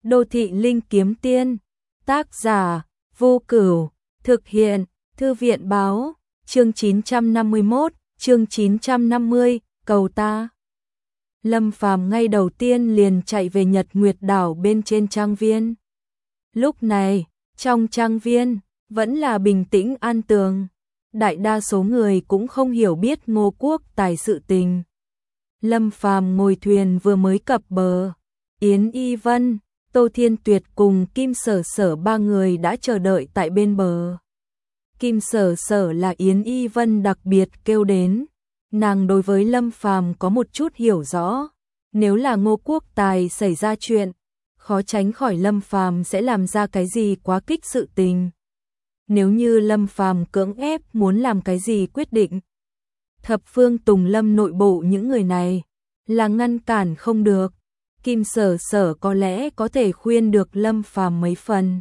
Đô thị linh kiếm tiên, tác giả, Vô Cửu, thực hiện, Thư viện báo, chương 951, chương 950, cầu ta. Lâm Phàm ngay đầu tiên liền chạy về Nhật Nguyệt đảo bên trên trang viên. Lúc này, trong trang viên, vẫn là bình tĩnh an tường. Đại đa số người cũng không hiểu biết Ngô Quốc Tài sự tình. Lâm Phàm ngồi thuyền vừa mới cập bờ, Yến Y Vân, Tô Thiên Tuyệt cùng Kim Sở Sở ba người đã chờ đợi tại bên bờ. Kim Sở Sở là Yến Y Vân đặc biệt kêu đến, nàng đối với Lâm Phàm có một chút hiểu rõ, nếu là Ngô Quốc Tài xảy ra chuyện, khó tránh khỏi Lâm Phàm sẽ làm ra cái gì quá kích sự tình. Nếu như Lâm Phàm cưỡng ép muốn làm cái gì quyết định, Thập Phương Tùng Lâm nội bộ những người này là ngăn cản không được. Kim Sở Sở có lẽ có thể khuyên được Lâm Phàm mấy phần.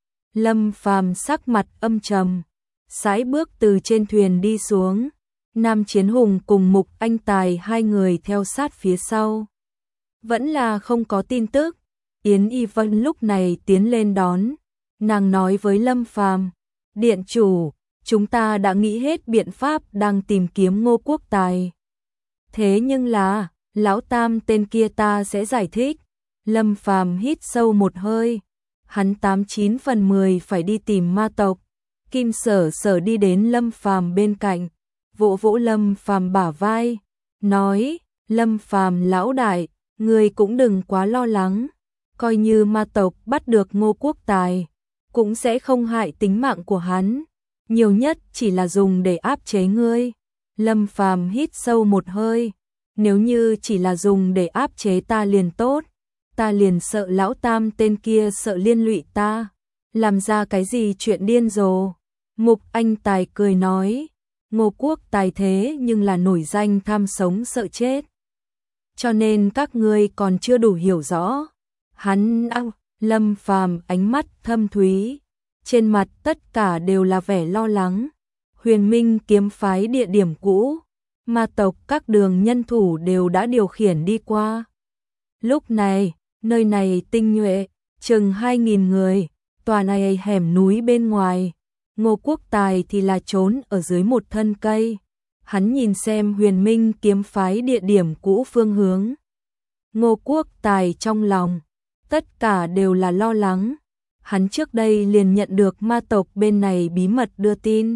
Lâm Phàm sắc mặt âm trầm, sải bước từ trên thuyền đi xuống. Nam Chiến Hùng cùng Mục Anh Tài hai người theo sát phía sau. Vẫn là không có tin tức. Yến Y Vân lúc này tiến lên đón. Nàng nói với Lâm Phàm, điện chủ, chúng ta đã nghĩ hết biện pháp đang tìm kiếm Ngô Quốc Tài. Thế nhưng là, lão tam tên kia ta sẽ giải thích. Lâm Phàm hít sâu một hơi. Hắn 89 phần 10 phải đi tìm ma tộc. Kim Sở Sở đi đến Lâm Phàm bên cạnh, vỗ vỗ Lâm Phàm bả vai, nói, Lâm Phàm lão đại, người cũng đừng quá lo lắng. Coi như ma tộc bắt được Ngô Quốc Tài, cũng sẽ không hại tính mạng của hắn. Nhiều nhất chỉ là dùng để áp chế ngươi. Lâm Phàm hít sâu một hơi. Nếu như chỉ là dùng để áp chế ta liền tốt. Ta liền sợ lão tam tên kia sợ liên lụy ta. Làm ra cái gì chuyện điên rồ. Mục Anh Tài cười nói. Ngô Quốc Tài thế nhưng là nổi danh tham sống sợ chết. Cho nên các ngươi còn chưa đủ hiểu rõ. Hắn Lâm Phàm ánh mắt thâm thúy. Trên mặt tất cả đều là vẻ lo lắng. Huyền Minh kiếm phái địa điểm cũ. Ma tộc các đường nhân thủ đều đã điều khiển đi qua. Lúc này, nơi này tinh nhuệ, chừng 2.000 người, tòa này hẻm núi bên ngoài. Ngô Quốc Tài thì là trốn ở dưới một thân cây. Hắn nhìn xem Huyền Minh kiếm phái địa điểm cũ phương hướng. Ngô Quốc Tài trong lòng, tất cả đều là lo lắng. Hắn trước đây liền nhận được ma tộc bên này bí mật đưa tin.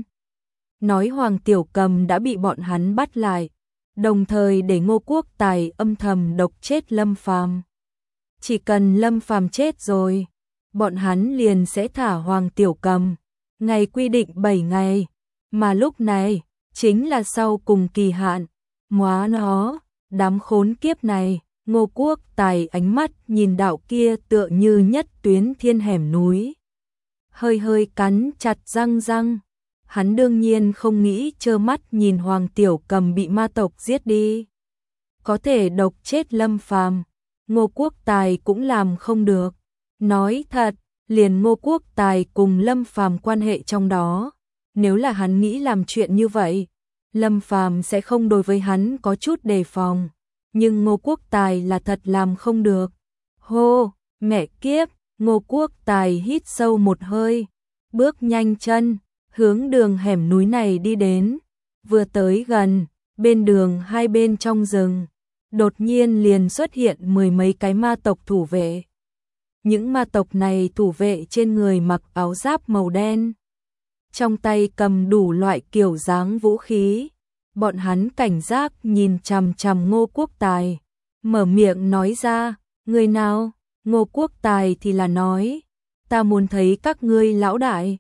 Nói Hoàng Tiểu Cầm đã bị bọn hắn bắt lại, đồng thời để Ngô Quốc Tài âm thầm độc chết Lâm Phàm. Chỉ cần Lâm Phàm chết rồi, bọn hắn liền sẽ thả Hoàng Tiểu Cầm. Ngày quy định 7 ngày, mà lúc này chính là sau cùng kỳ hạn. Móa nó, đám khốn kiếp này. Ngô Quốc Tài ánh mắt nhìn đạo kia tựa như nhất tuyến thiên hẻm núi. Hơi hơi cắn chặt răng. Hắn đương nhiên không nghĩ trơ mắt nhìn Hoàng Tiểu Cầm bị ma tộc giết đi. Có thể độc chết Lâm Phàm, Ngô Quốc Tài cũng làm không được. Nói thật, liền Ngô Quốc Tài cùng Lâm Phàm quan hệ trong đó. Nếu là hắn nghĩ làm chuyện như vậy, Lâm Phàm sẽ không đối với hắn có chút đề phòng. Nhưng Ngô Quốc Tài là thật làm không được. Hô, mẹ kiếp, Ngô Quốc Tài hít sâu một hơi, bước nhanh chân, hướng đường hẻm núi này đi đến. Vừa tới gần, bên đường hai bên trong rừng, đột nhiên liền xuất hiện 10 mấy cái ma tộc thủ vệ. Những ma tộc này thủ vệ trên người mặc áo giáp màu đen, trong tay cầm đủ loại kiểu dáng vũ khí. Bọn hắn cảnh giác nhìn chằm chằm Ngô Quốc Tài, mở miệng nói ra, người nào? Ngô Quốc Tài thì là nói, ta muốn thấy các ngươi lão đại.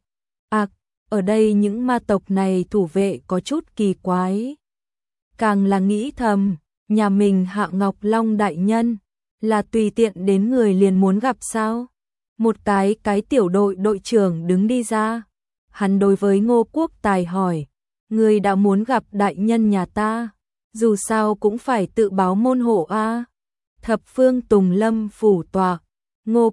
Ở đây những ma tộc này thủ vệ có chút kỳ quái. Càng là nghĩ thầm, nhà mình Hạ Ngọc Long đại nhân, là tùy tiện đến người liền muốn gặp sao? Một cái tiểu đội đội trưởng đứng đi ra. Hắn đối với Ngô Quốc Tài hỏi, người đã muốn gặp đại nhân nhà ta, dù sao cũng phải tự báo môn hộ a. Thập Phương Tùng Lâm phủ tọa. Ngô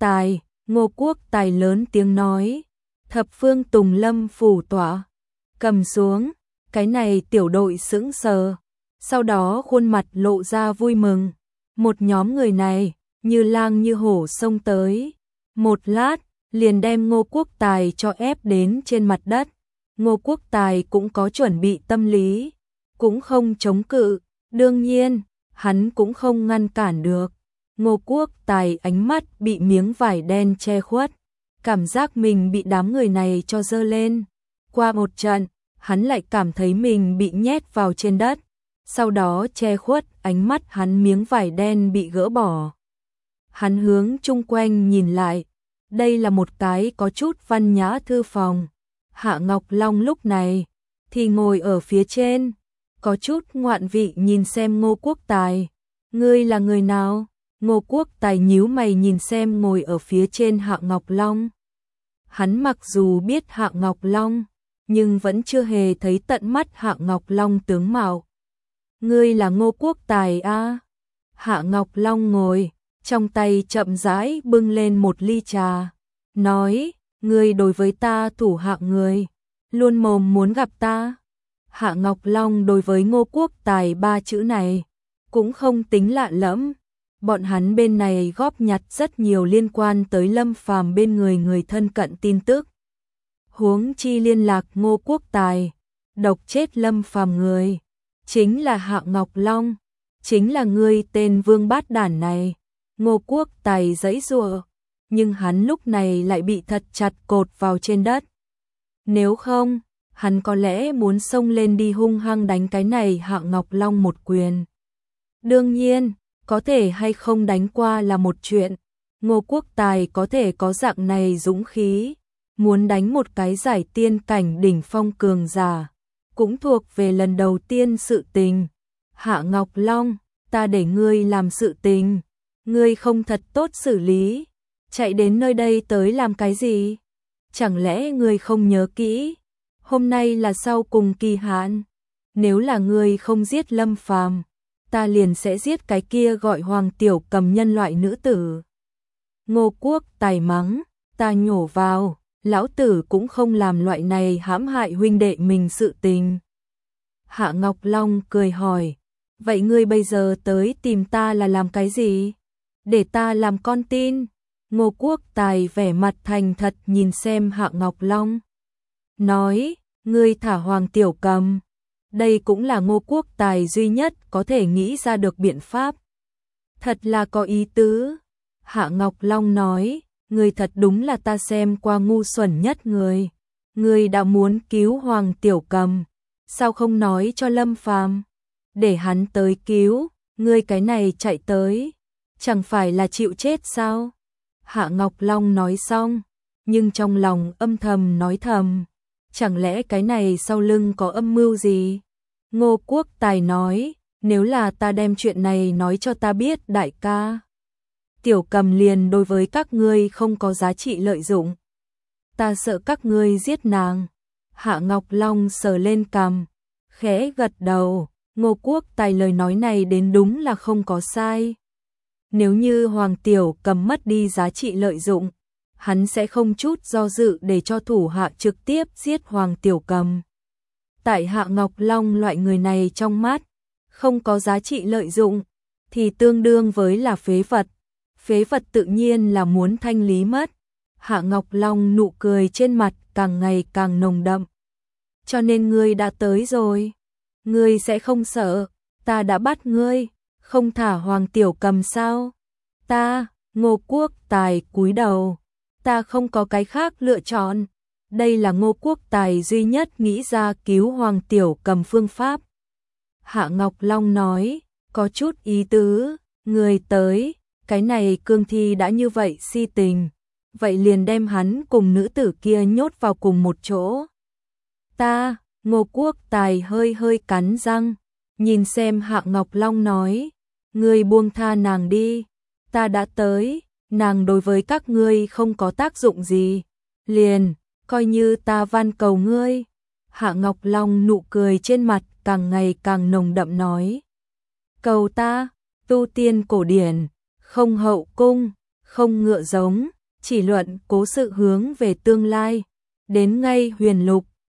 Quốc Tài lớn tiếng nói. Thập Phương Tùng Lâm phủ tọa. Cầm xuống. Cái này tiểu đội sững sờ, sau đó khuôn mặt lộ ra vui mừng. Một nhóm người này như lang như hổ xông tới. Một lát, liền đem Ngô Quốc Tài cho ép đến trên mặt đất. Ngô Quốc Tài cũng có chuẩn bị tâm lý, cũng không chống cự, đương nhiên, hắn cũng không ngăn cản được. Ngô Quốc Tài ánh mắt bị miếng vải đen che khuất, cảm giác mình bị đám người này cho dơ lên. Qua một trận, hắn lại cảm thấy mình bị nhét vào trên đất, sau đó che khuất ánh mắt hắn miếng vải đen bị gỡ bỏ. Hắn hướng chung quanh nhìn lại, đây là một cái có chút văn nhã thư phòng. Hạ Ngọc Long lúc này thì ngồi ở phía trên, có chút ngoạn vị nhìn xem Ngô Quốc Tài. Ngươi là người nào? Ngô Quốc Tài nhíu mày nhìn xem ngồi ở phía trên Hạ Ngọc Long. Hắn mặc dù biết Hạ Ngọc Long, nhưng vẫn chưa hề thấy tận mắt Hạ Ngọc Long tướng mạo. Ngươi là Ngô Quốc Tài a? Hạ Ngọc Long ngồi, trong tay chậm rãi bưng lên một ly trà, nói, ngươi đối với ta thủ hạ người, luôn mồm muốn gặp ta. Hạ Ngọc Long đối với Ngô Quốc Tài ba chữ này, cũng không tính lạ lẫm. Bọn hắn bên này góp nhặt rất nhiều liên quan tới Lâm Phàm bên người người thân cận tin tức. Huống chi liên lạc Ngô Quốc Tài, độc chết Lâm Phàm người, chính là Hạ Ngọc Long, chính là người tên Vương Bát Đản này. Ngô Quốc Tài giãy giụa, nhưng hắn lúc này lại bị thật chặt cột vào trên đất. Nếu không, hắn có lẽ muốn xông lên đi hung hăng đánh cái này Hạ Ngọc Long một quyền. Đương nhiên, có thể hay không đánh qua là một chuyện. Ngô Quốc Tài có thể có dạng này dũng khí, muốn đánh một cái giải tiên cảnh đỉnh phong cường giả, cũng thuộc về lần đầu tiên sự tình. Hạ Ngọc Long, ta để ngươi làm sự tình, ngươi không thật tốt xử lý, chạy đến nơi đây tới làm cái gì? Chẳng lẽ ngươi không nhớ kỹ, hôm nay là sau cùng kỳ hạn, nếu là ngươi không giết Lâm Phàm, ta liền sẽ giết cái kia gọi Hoàng Tiểu Cầm nhân loại nữ tử. Ngô Quốc Tài mắng, ta nhổ vào, lão tử cũng không làm loại này hãm hại huynh đệ mình sự tình. Hạ Ngọc Long cười hỏi, vậy ngươi bây giờ tới tìm ta là làm cái gì? Để ta làm con tin. Ngô Quốc Tài vẻ mặt thành thật nhìn xem Hạ Ngọc Long, nói, ngươi thả Hoàng Tiểu Cầm. Đây cũng là Ngô Quốc Tài duy nhất có thể nghĩ ra được biện pháp. Thật là có ý tứ. Hạ Ngọc Long nói, ngươi thật đúng là ta xem qua ngu xuẩn nhất người. Ngươi đã muốn cứu Hoàng Tiểu Cầm, sao không nói cho Lâm Phàm, để hắn tới cứu, ngươi cái này chạy tới, chẳng phải là chịu chết sao? Hạ Ngọc Long nói xong, nhưng trong lòng âm thầm nói thầm, chẳng lẽ cái này sau lưng có âm mưu gì? Ngô Quốc Tài nói, nếu là ta đem chuyện này nói cho ta biết đại ca, Tiểu Cầm liền đối với các ngươi không có giá trị lợi dụng. Ta sợ các ngươi giết nàng. Hạ Ngọc Long sờ lên cằm, khẽ gật đầu, Ngô Quốc Tài lời nói này đến đúng là không có sai. Nếu như Hoàng Tiểu Cầm mất đi giá trị lợi dụng, hắn sẽ không chút do dự để cho thủ hạ trực tiếp giết Hoàng Tiểu Cầm. Tại Hạ Ngọc Long loại người này trong mắt, không có giá trị lợi dụng, thì tương đương với là phế vật. Phế vật tự nhiên là muốn thanh lý mất. Hạ Ngọc Long nụ cười trên mặt càng ngày càng nồng đậm. Cho nên ngươi đã tới rồi. Ngươi sẽ không sợ, ta đã bắt ngươi, không thả Hoàng Tiểu Cầm sao? Ta, Ngô Quốc Tài cúi đầu, ta không có cái khác lựa chọn. Đây là Ngô Quốc Tài duy nhất nghĩ ra cứu Hoàng Tiểu Cầm phương pháp. Hạ Ngọc Long nói, có chút ý tứ, người tới, cái này cương thi đã như vậy si tình, vậy liền đem hắn cùng nữ tử kia nhốt vào cùng một chỗ. Ta, Ngô Quốc Tài hơi hơi cắn răng, nhìn xem Hạ Ngọc Long nói, ngươi buông tha nàng đi, ta đã tới, nàng đối với các ngươi không có tác dụng gì, liền, coi như ta van cầu ngươi. Hạ Ngọc Long nụ cười trên mặt càng ngày càng nồng đậm nói, cầu ta, tu tiên cổ điển, không hậu cung, không ngựa giống, chỉ luận cố sự hướng về tương lai, đến ngay huyền lục,